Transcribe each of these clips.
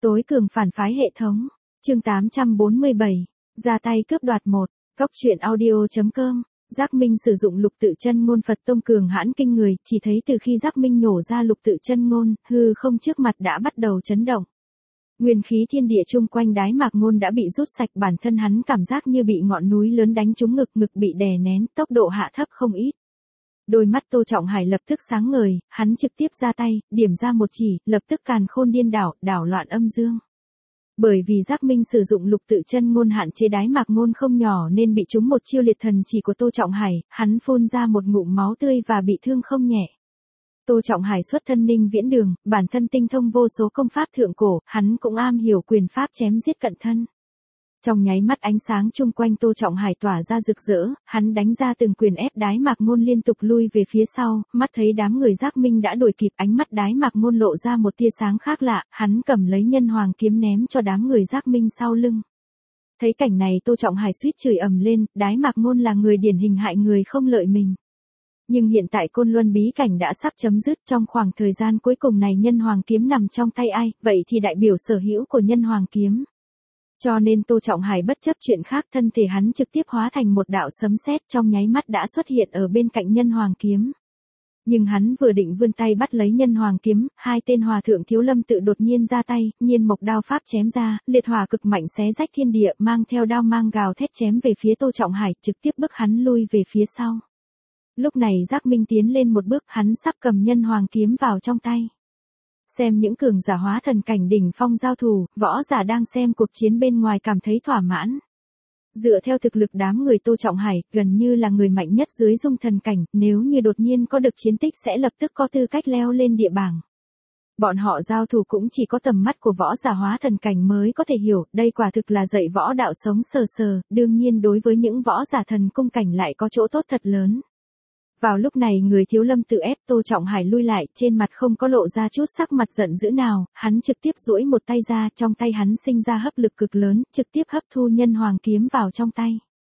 Tối cường phản phái hệ thống. Chương 847. Ra tay cướp đoạt 1. Góc truyện audio.com. Giác Minh sử dụng lục tự chân ngôn Phật tông cường hãn kinh người, chỉ thấy từ khi Giác Minh nhổ ra lục tự chân ngôn, hư không trước mặt đã bắt đầu chấn động. Nguyên khí thiên địa chung quanh đái mạc ngôn đã bị rút sạch, bản thân hắn cảm giác như bị ngọn núi lớn đánh trúng ngực, ngực bị đè nén, tốc độ hạ thấp không ít. Đôi mắt Tô Trọng Hải lập tức sáng ngời, hắn trực tiếp ra tay, điểm ra một chỉ, lập tức càn khôn điên đảo, đảo loạn âm dương. Bởi vì Giác Minh sử dụng lục tự chân ngôn hạn chế đái mạc ngôn không nhỏ nên bị trúng một chiêu liệt thần chỉ của Tô Trọng Hải, hắn phun ra một ngụm máu tươi và bị thương không nhẹ. Tô Trọng Hải xuất thân Ninh Viễn Đường, bản thân tinh thông vô số công pháp thượng cổ, hắn cũng am hiểu quyền pháp chém giết cận thân. Trong nháy mắt ánh sáng chung quanh Tô Trọng Hải tỏa ra rực rỡ, hắn đánh ra từng quyền ép đái mạc ngôn liên tục lui về phía sau, mắt thấy đám người Giác Minh đã đuổi kịp, ánh mắt đái mạc ngôn lộ ra một tia sáng khác lạ, hắn cầm lấy nhân hoàng kiếm ném cho đám người Giác Minh sau lưng. Thấy cảnh này Tô Trọng Hải suýt chửi ầm lên, đái mạc ngôn là người điển hình hại người không lợi mình. Nhưng hiện tại Côn Luân bí cảnh đã sắp chấm dứt, trong khoảng thời gian cuối cùng này nhân hoàng kiếm nằm trong tay ai, vậy thì đại biểu sở hữu của nhân hoàng kiếm. Cho nên Tô Trọng Hải bất chấp chuyện khác, thân thể hắn trực tiếp hóa thành một đạo sấm sét, trong nháy mắt đã xuất hiện ở bên cạnh nhân hoàng kiếm. Nhưng hắn vừa định vươn tay bắt lấy nhân hoàng kiếm, hai tên hòa thượng Thiếu Lâm Tự đột nhiên ra tay, nhiên mộc đao pháp chém ra, liệt hỏa cực mạnh xé rách thiên địa, mang theo đao mang gào thét chém về phía Tô Trọng Hải, trực tiếp bức hắn lui về phía sau. Lúc này Giác Minh tiến lên một bước, hắn sắp cầm nhân hoàng kiếm vào trong tay. Xem những cường giả hóa thần cảnh đỉnh phong giao thủ, võ giả đang xem cuộc chiến bên ngoài cảm thấy thỏa mãn. Dựa theo thực lực đám người Tô Trọng Hải, gần như là người mạnh nhất dưới dung thần cảnh, nếu như đột nhiên có được chiến tích sẽ lập tức có tư cách leo lên địa bảng. Bọn họ giao thủ cũng chỉ có tầm mắt của võ giả hóa thần cảnh mới có thể hiểu, đây quả thực là dạy võ đạo sống sờ sờ, đương nhiên đối với những võ giả thần cung cảnh lại có chỗ tốt thật lớn. Vào lúc này người Thiếu Lâm Tự ép Tô Trọng Hải lui lại, trên mặt không có lộ ra chút sắc mặt giận dữ nào, hắn trực tiếp duỗi một tay ra, trong tay hắn sinh ra hấp lực cực lớn, trực tiếp hấp thu nhân hoàng kiếm vào trong tay.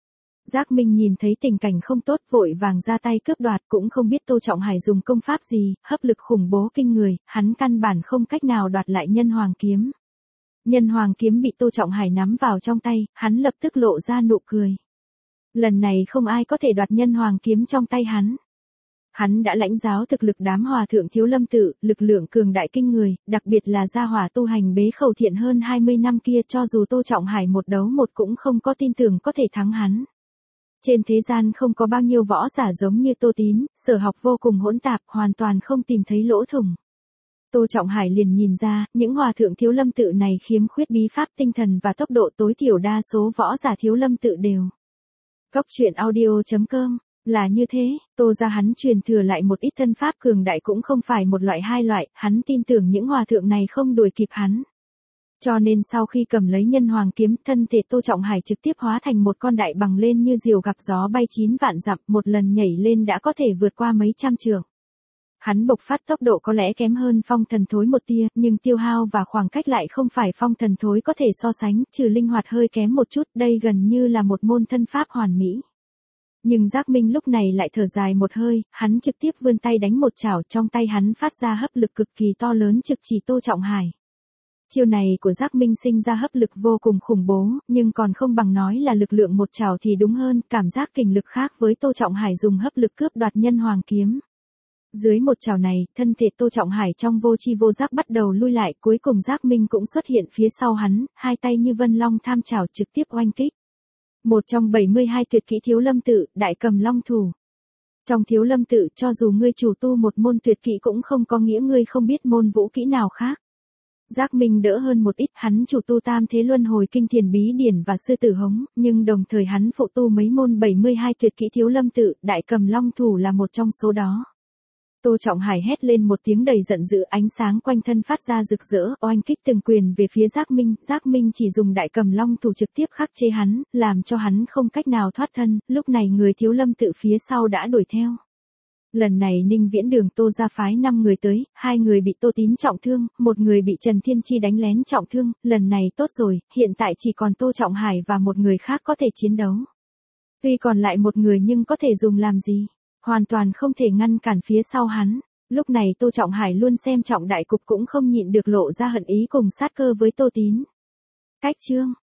Giác Minh nhìn thấy tình cảnh không tốt, vội vàng ra tay cướp đoạt, cũng không biết Tô Trọng Hải dùng công pháp gì, hấp lực khủng bố kinh người, hắn căn bản không cách nào đoạt lại nhân hoàng kiếm. Nhân hoàng kiếm bị Tô Trọng Hải nắm vào trong tay, hắn lập tức lộ ra nụ cười. Lần này không ai có thể đoạt nhân hoàng kiếm trong tay hắn. Hắn đã lãnh giáo thực lực đám hòa thượng Thiếu Lâm Tự, lực lượng cường đại kinh người, đặc biệt là gia hỏa tu hành bế khẩu thiện hơn 20 năm kia, cho dù Tô Trọng Hải một đấu một cũng không có tin tưởng có thể thắng hắn. Trên thế gian không có bao nhiêu võ giả giống như Tô Tín, sở học vô cùng hỗn tạp, hoàn toàn không tìm thấy lỗ thủng. Tô Trọng Hải liền nhìn ra, những hòa thượng Thiếu Lâm Tự này khiếm khuyết bí pháp tinh thần và tốc độ, tối thiểu đa số võ giả Thiếu Lâm Tự đều. Góc truyện audio.com. Là như thế, Tô gia hắn truyền thừa lại một ít thân pháp cường đại cũng không phải một loại hai loại, hắn tin tưởng những hòa thượng này không đuổi kịp hắn. Cho nên sau khi cầm lấy nhân hoàng kiếm, thân thể Tô Trọng Hải trực tiếp hóa thành một con đại bằng lên như diều gặp gió bay 9 vạn dặm, một lần nhảy lên đã có thể vượt qua mấy trăm trượng. Hắn bộc phát tốc độ có lẽ kém hơn phong thần thối một tia, nhưng tiêu hao và khoảng cách lại không phải phong thần thối có thể so sánh, trừ linh hoạt hơi kém một chút, đây gần như là một môn thân pháp hoàn mỹ. Nhưng Giác Minh lúc này lại thở dài một hơi, hắn trực tiếp vươn tay đánh một chảo, trong tay hắn phát ra hấp lực cực kỳ to lớn trực chỉ Tô Trọng Hải. Chiêu này của Giác Minh sinh ra hấp lực vô cùng khủng bố, nhưng còn không bằng nói là lực lượng một chảo thì đúng hơn, cảm giác kình lực khác với Tô Trọng Hải dùng hấp lực cướp đoạt nhân hoàng kiếm. Dưới một chảo này, thân thể Tô Trọng Hải trong vô chi vô giác bắt đầu lui lại, cuối cùng Giác Minh cũng xuất hiện phía sau hắn, hai tay như vân long tham chảo trực tiếp oanh kích. Một trong 72 tuyệt kỹ Thiếu Lâm Tự, Đại Cầm Long Thủ. Trong Thiếu Lâm Tự, cho dù ngươi chủ tu một môn tuyệt kỹ cũng không có nghĩa ngươi không biết môn vũ kỹ nào khác. Giác Minh đỡ hơn một ít, hắn chủ tu Tam Thế Luân Hồi Kinh Thiền Bí Điển và Sư Tử Hống, nhưng đồng thời hắn phụ tu mấy môn 72 tuyệt kỹ Thiếu Lâm Tự, Đại Cầm Long Thủ là một trong số đó. Tô Trọng Hải hét lên một tiếng đầy giận dữ, ánh sáng quanh thân phát ra rực rỡ, oanh kích từng quyền về phía Giác Minh chỉ dùng Đại Cầm Long Thủ trực tiếp khắc chế hắn, làm cho hắn không cách nào thoát thân, lúc này người Thiếu Lâm Tự phía sau đã đuổi theo. Lần này Ninh Viễn Đường Tô gia phái 5 người tới, 2 người bị Tô Tín trọng thương, 1 người bị Trần Thiên Chi đánh lén trọng thương, lần này tốt rồi, hiện tại chỉ còn Tô Trọng Hải và một người khác có thể chiến đấu. Tuy còn lại một người nhưng có thể dùng làm gì? Hoàn toàn không thể ngăn cản phía sau hắn. Lúc này Tô Trọng Hải luôn xem trọng đại cục cũng không nhịn được lộ ra hận ý cùng sát cơ với Tô Tín. Cách chương